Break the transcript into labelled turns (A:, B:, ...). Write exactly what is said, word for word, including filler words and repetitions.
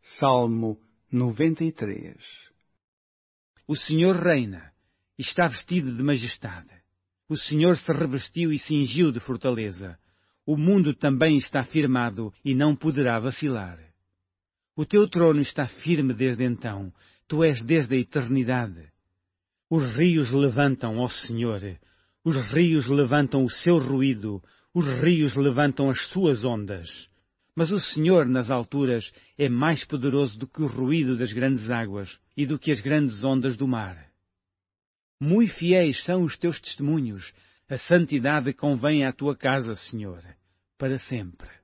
A: Salmo noventa e três.
B: O Senhor reina, e está vestido de majestade. O Senhor se revestiu e cingiu de fortaleza. O mundo também está firmado e não poderá vacilar. O teu trono está firme desde então, tu és desde a eternidade. Os rios levantam, ó Senhor, os rios levantam o seu ruído, os rios levantam as suas ondas. Mas o Senhor, nas alturas, é mais poderoso do que o ruído das grandes águas e do que as grandes ondas do mar. Mui fiéis são os teus testemunhos, a santidade convém à tua casa, Senhor, para sempre.